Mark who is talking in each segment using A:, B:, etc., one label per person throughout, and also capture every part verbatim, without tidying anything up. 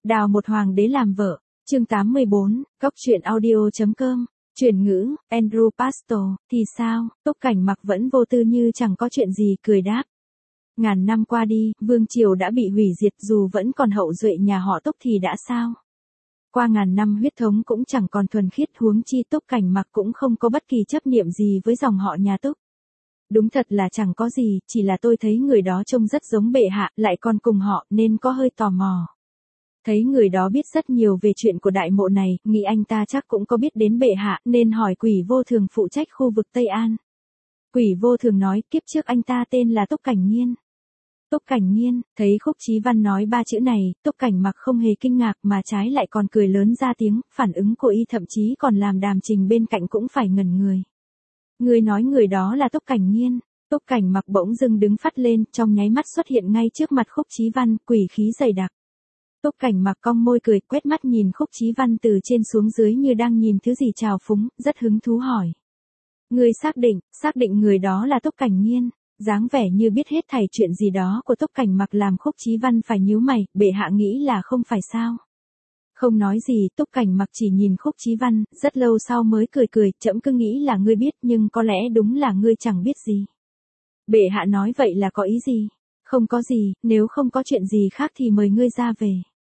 A: Đào một hoàng đế làm vợ, chương tám mươi bốn, Cóc truyện audio chấm com, chuyển ngữ, Andrew Pastor, thì sao, Túc Cảnh Mặc vẫn vô tư như chẳng có chuyện gì cười đáp. Ngàn năm qua đi, vương triều đã bị hủy diệt dù vẫn còn hậu duệ nhà họ Túc thì đã sao? Qua ngàn năm huyết thống cũng chẳng còn thuần khiết huống chi Túc Cảnh Mặc cũng không có bất kỳ chấp niệm gì với dòng họ nhà Túc. Đúng thật là chẳng có gì, chỉ là tôi thấy người đó trông rất giống bệ hạ, lại còn cùng họ, nên có hơi tò mò. Thấy người đó biết rất nhiều về chuyện của đại mộ này, nghĩ anh ta chắc cũng có biết đến bệ hạ, nên hỏi Quỷ Vô Thường phụ trách khu vực Tây An. Quỷ Vô Thường nói, kiếp trước anh ta tên là Túc Cảnh Nghiên. Túc Cảnh Nghiên, thấy Khúc Chí Văn nói ba chữ này, Túc Cảnh Mặc không hề kinh ngạc mà trái lại còn cười lớn ra tiếng, phản ứng của y thậm chí còn làm Đàm Trình bên cạnh cũng phải ngẩn người. Người nói người đó là Túc Cảnh Nghiên. Túc Cảnh Mặc bỗng dưng đứng phắt lên, trong nháy mắt xuất hiện ngay trước mặt Khúc Chí Văn, quỷ khí dày đặc. Túc Cảnh Mặc cong môi cười, quét mắt nhìn Khúc Chí Văn từ trên xuống dưới như đang nhìn thứ gì trào phúng, rất hứng thú hỏi. Người xác định, xác định người đó là Túc Cảnh Nghiên. Dáng vẻ như biết hết thảy chuyện gì đó của Túc Cảnh Mặc làm Khúc Chí Văn phải nhíu mày, bệ hạ nghĩ là không phải sao. Không nói gì, Túc Cảnh Mặc chỉ nhìn Khúc Chí Văn, rất lâu sau mới cười cười, trẫm cứ nghĩ là ngươi biết nhưng có lẽ đúng là ngươi chẳng biết gì. Bệ hạ nói vậy là có ý gì? Không có gì, nếu không có chuyện gì khác thì mời ngươi ra về.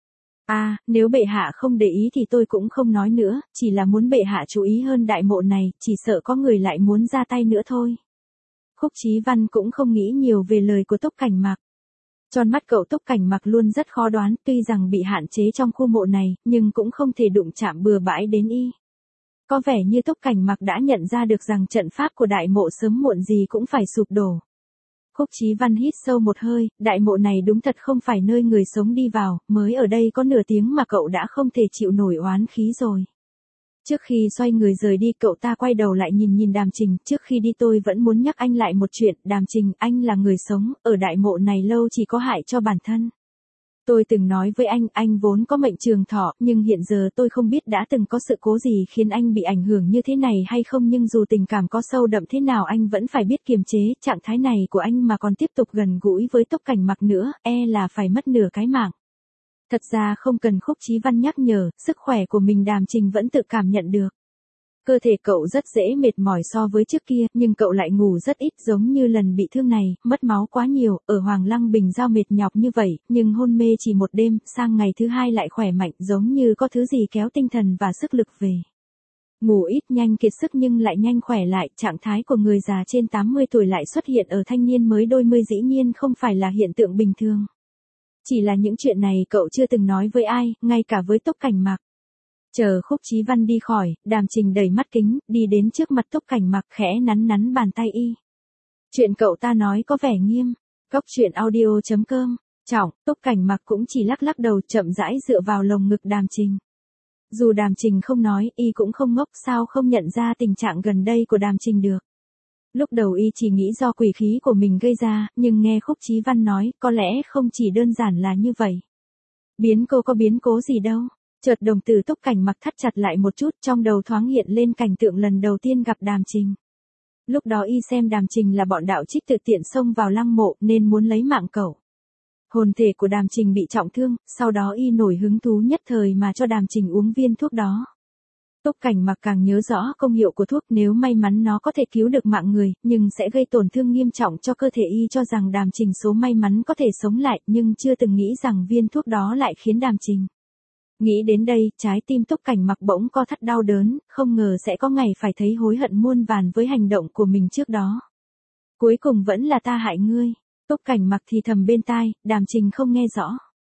A: À, nếu bệ hạ không để ý thì tôi cũng không nói nữa, chỉ là muốn bệ hạ chú ý hơn đại mộ này, chỉ sợ có người lại muốn ra tay nữa thôi. Khúc Chí Văn cũng không nghĩ nhiều về lời của Túc Cảnh Mặc. Tròn mắt cậu Túc Cảnh Mặc luôn rất khó đoán, tuy rằng bị hạn chế trong khu mộ này, nhưng cũng không thể đụng chạm bừa bãi đến y. Có vẻ như Túc Cảnh Mặc đã nhận ra được rằng trận pháp của đại mộ sớm muộn gì cũng phải sụp đổ. Khúc Chí Văn hít sâu một hơi, đại mộ này đúng thật không phải nơi người sống đi vào, mới ở đây có nửa tiếng mà cậu đã không thể chịu nổi oán khí rồi. Trước khi xoay người rời đi cậu ta quay đầu lại nhìn nhìn Đàm Trình, trước khi đi tôi vẫn muốn nhắc anh lại một chuyện, Đàm Trình, anh là người sống, ở đại mộ này lâu chỉ có hại cho bản thân. Tôi từng nói với anh, anh vốn có mệnh trường thọ, nhưng hiện giờ tôi không biết đã từng có sự cố gì khiến anh bị ảnh hưởng như thế này hay không, nhưng dù tình cảm có sâu đậm thế nào anh vẫn phải biết kiềm chế, trạng thái này của anh mà còn tiếp tục gần gũi với Túc Cảnh Mặc nữa, e là phải mất nửa cái mạng. Thật ra không cần Khúc Chí Văn nhắc nhở, sức khỏe của mình Đàm Trình vẫn tự cảm nhận được. Cơ thể cậu rất dễ mệt mỏi so với trước kia, nhưng cậu lại ngủ rất ít giống như lần bị thương này, mất máu quá nhiều, ở Hoàng Lăng Bình Giao mệt nhọc như vậy, nhưng hôn mê chỉ một đêm, sang ngày thứ hai lại khỏe mạnh giống như có thứ gì kéo tinh thần và sức lực về. Ngủ ít nhanh kiệt sức nhưng lại nhanh khỏe lại, trạng thái của người già trên tám mươi tuổi lại xuất hiện ở thanh niên mới đôi mươi dĩ nhiên không phải là hiện tượng bình thường. Chỉ là những chuyện này cậu chưa từng nói với ai, ngay cả với Túc Cảnh Mặc. Chờ Khúc Chí Văn đi khỏi, Đàm Trình đẩy mắt kính, đi đến trước mặt Túc Cảnh Mặc khẽ nắn nắn bàn tay y. Chuyện cậu ta nói có vẻ nghiêm. Cóc truyện audio chấm com, trọng, Túc Cảnh Mặc cũng chỉ lắc lắc đầu chậm rãi dựa vào lồng ngực Đàm Trình. Dù Đàm Trình không nói, y cũng không ngốc, sao không nhận ra tình trạng gần đây của Đàm Trình được. Lúc đầu y chỉ nghĩ do quỷ khí của mình gây ra, nhưng nghe Khúc Chí Văn nói, có lẽ không chỉ đơn giản là như vậy. Biến cố có biến cố gì đâu. Chợt đồng tử Túc Cảnh Mặc thắt chặt lại một chút, trong đầu thoáng hiện lên cảnh tượng lần đầu tiên gặp Đàm Trình. Lúc đó y xem Đàm Trình là bọn đạo trích tự tiện xông vào lăng mộ nên muốn lấy mạng cậu. Hồn thể của Đàm Trình bị trọng thương, sau đó y nổi hứng thú nhất thời mà cho Đàm Trình uống viên thuốc đó. Túc Cảnh Mặc càng nhớ rõ công hiệu của thuốc, nếu may mắn nó có thể cứu được mạng người, nhưng sẽ gây tổn thương nghiêm trọng cho cơ thể y, cho rằng Đàm Trình số may mắn có thể sống lại, nhưng chưa từng nghĩ rằng viên thuốc đó lại khiến Đàm Trình. Nghĩ đến đây, trái tim Túc Cảnh Mặc bỗng co thắt đau đớn, không ngờ sẽ có ngày phải thấy hối hận muôn vàn với hành động của mình trước đó. Cuối cùng vẫn là ta hại ngươi. Túc Cảnh Mặc thì thầm bên tai, Đàm Trình không nghe rõ.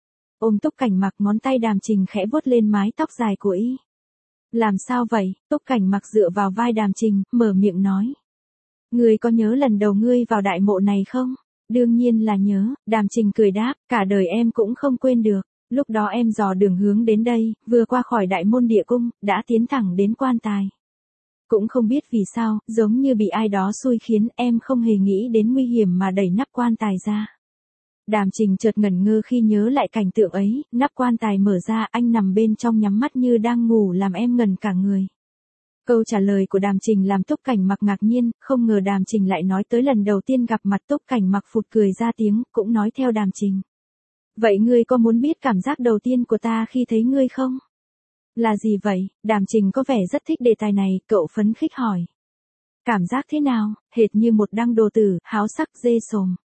A: Ôm Túc Cảnh Mặc, ngón tay Đàm Trình khẽ vuốt lên mái tóc dài của y. Làm sao vậy? Túc Cảnh Mặc dựa vào vai Đàm Trình, mở miệng nói. Ngươi có nhớ lần đầu ngươi vào đại mộ này không? Đương nhiên là nhớ, Đàm Trình cười đáp, cả đời em cũng không quên được. Lúc đó em dò đường hướng đến đây, vừa qua khỏi đại môn địa cung, đã tiến thẳng đến quan tài. Cũng không biết vì sao, giống như bị ai đó xui khiến em không hề nghĩ đến nguy hiểm mà đẩy nắp quan tài ra. Đàm Trình chợt ngẩn ngơ khi nhớ lại cảnh tượng ấy, nắp quan tài mở ra, anh nằm bên trong nhắm mắt như đang ngủ làm em ngẩn cả người. Câu trả lời của Đàm Trình làm Túc Cảnh Mặc ngạc nhiên, không ngờ Đàm Trình lại nói tới lần đầu tiên gặp mặt. Túc Cảnh Mặc phụt cười ra tiếng, cũng nói theo Đàm Trình. Vậy ngươi có muốn biết cảm giác đầu tiên của ta khi thấy ngươi không? Là gì vậy? Đàm Trình có vẻ rất thích đề tài này, cậu phấn khích hỏi. Cảm giác thế nào? Hệt như một đăng đồ tử, háo sắc dê sồm.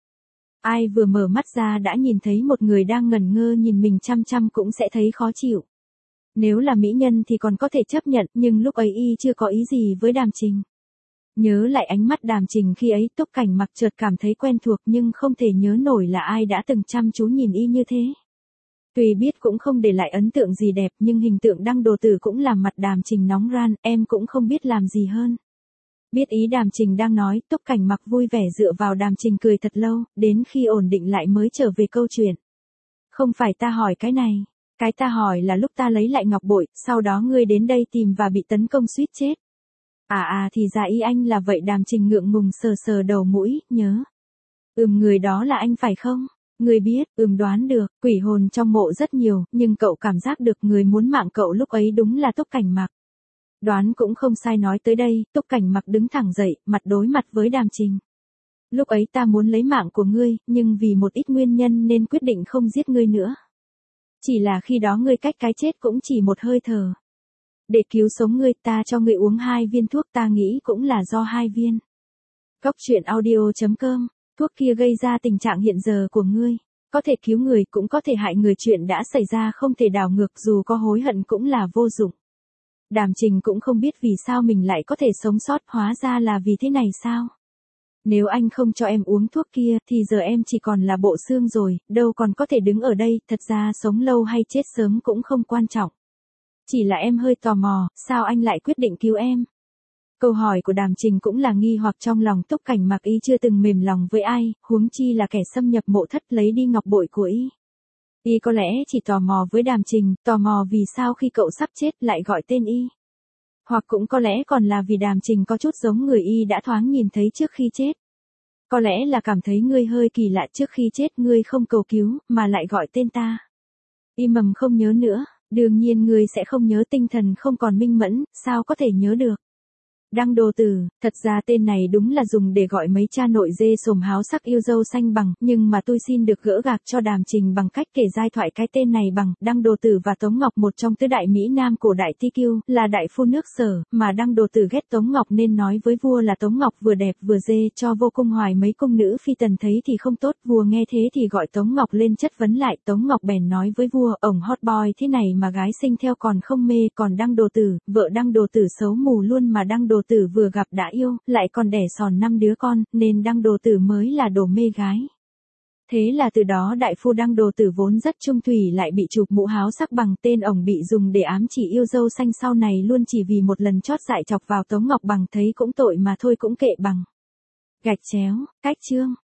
A: Ai vừa mở mắt ra đã nhìn thấy một người đang ngẩn ngơ nhìn mình chăm chăm cũng sẽ thấy khó chịu. Nếu là mỹ nhân thì còn có thể chấp nhận, nhưng lúc ấy y chưa có ý gì với Đàm Trình. Nhớ lại ánh mắt Đàm Trình khi ấy, Túc Cảnh Mặc chợt cảm thấy quen thuộc nhưng không thể nhớ nổi là ai đã từng chăm chú nhìn y như thế. Tuy biết cũng không để lại ấn tượng gì đẹp nhưng hình tượng đăng đồ tử cũng làm mặt Đàm Trình nóng ran, em cũng không biết làm gì hơn. Biết ý Đàm Trình đang nói, Túc Cảnh Mặc vui vẻ dựa vào Đàm Trình cười thật lâu, đến khi ổn định lại mới trở về câu chuyện. Không phải ta hỏi cái này, cái ta hỏi là lúc ta lấy lại ngọc bội, sau đó ngươi đến đây tìm và bị tấn công suýt chết. À à thì ra ý anh là vậy. Đàm Trình ngượng ngùng sờ sờ đầu mũi, nhớ. Ừm, người đó là anh phải không? Người biết, ừm đoán được, quỷ hồn trong mộ rất nhiều, nhưng cậu cảm giác được người muốn mạng cậu lúc ấy đúng là Túc Cảnh Mặc. Đoán cũng không sai. Nói tới đây, Túc Cảnh Mặc đứng thẳng dậy, mặt đối mặt với Đàm Trình. Lúc ấy ta muốn lấy mạng của ngươi, nhưng vì một ít nguyên nhân nên quyết định không giết ngươi nữa. Chỉ là khi đó ngươi cách cái chết cũng chỉ một hơi thở. Để cứu sống ngươi ta cho ngươi uống hai viên thuốc, ta nghĩ cũng là do hai viên. Góc truyện audio chấm com, thuốc kia gây ra tình trạng hiện giờ của ngươi. Có thể cứu người cũng có thể hại người, chuyện đã xảy ra không thể đảo ngược, dù có hối hận cũng là vô dụng. Đàm Trình cũng không biết vì sao mình lại có thể sống sót, hóa ra là vì thế này sao? Nếu anh không cho em uống thuốc kia thì giờ em chỉ còn là bộ xương rồi, đâu còn có thể đứng ở đây, thật ra sống lâu hay chết sớm cũng không quan trọng. Chỉ là em hơi tò mò, sao anh lại quyết định cứu em? Câu hỏi của Đàm Trình cũng là nghi hoặc trong lòng Túc Cảnh Mặc. Y chưa từng mềm lòng với ai, huống chi là kẻ xâm nhập mộ thất lấy đi ngọc bội của y. Y có lẽ chỉ tò mò với Đàm Trình, tò mò vì sao khi cậu sắp chết lại gọi tên y. Hoặc cũng có lẽ còn là vì Đàm Trình có chút giống người y đã thoáng nhìn thấy trước khi chết. Có lẽ là cảm thấy ngươi hơi kỳ lạ, trước khi chết ngươi không cầu cứu, mà lại gọi tên ta. Y mầm không nhớ nữa, đương nhiên ngươi sẽ không nhớ, tinh thần không còn minh mẫn, sao có thể nhớ được. Đăng đồ tử, thật ra tên này đúng là dùng để gọi mấy cha nội dê sồm háo sắc yêu dâu xanh bằng, nhưng mà tôi xin được gỡ gạc cho Đàm Trình bằng cách kể giai thoại cái tên này bằng. Đăng đồ tử và Tống Ngọc, một trong tứ đại Mỹ Nam cổ đại Ti Kiêu, là đại phu nước Sở, mà Đăng đồ tử ghét Tống Ngọc nên nói với vua là Tống Ngọc vừa đẹp vừa dê, cho vô cung hoài mấy cung nữ phi tần thấy thì không tốt. Vua nghe thế thì gọi Tống Ngọc lên chất vấn lại. Tống Ngọc bèn nói với vua, ổng hot boy thế này mà gái sinh theo còn không mê, còn Đăng đồ tử, vợ Đăng đồ tử xấu mù luôn, mà Đăng đồ tử vừa gặp đã yêu, lại còn đẻ sòn năm đứa con, nên Đăng đồ tử mới là đồ mê gái. Thế là từ đó đại phu Đăng đồ tử vốn rất trung thủy lại bị chụp mũ háo sắc bằng, tên ổng bị dùng để ám chỉ yêu dâu xanh sau này luôn, chỉ vì một lần chót dại chọc vào Tống Ngọc bằng, thấy cũng tội mà thôi cũng kệ bằng. Gạch chéo, cách chương.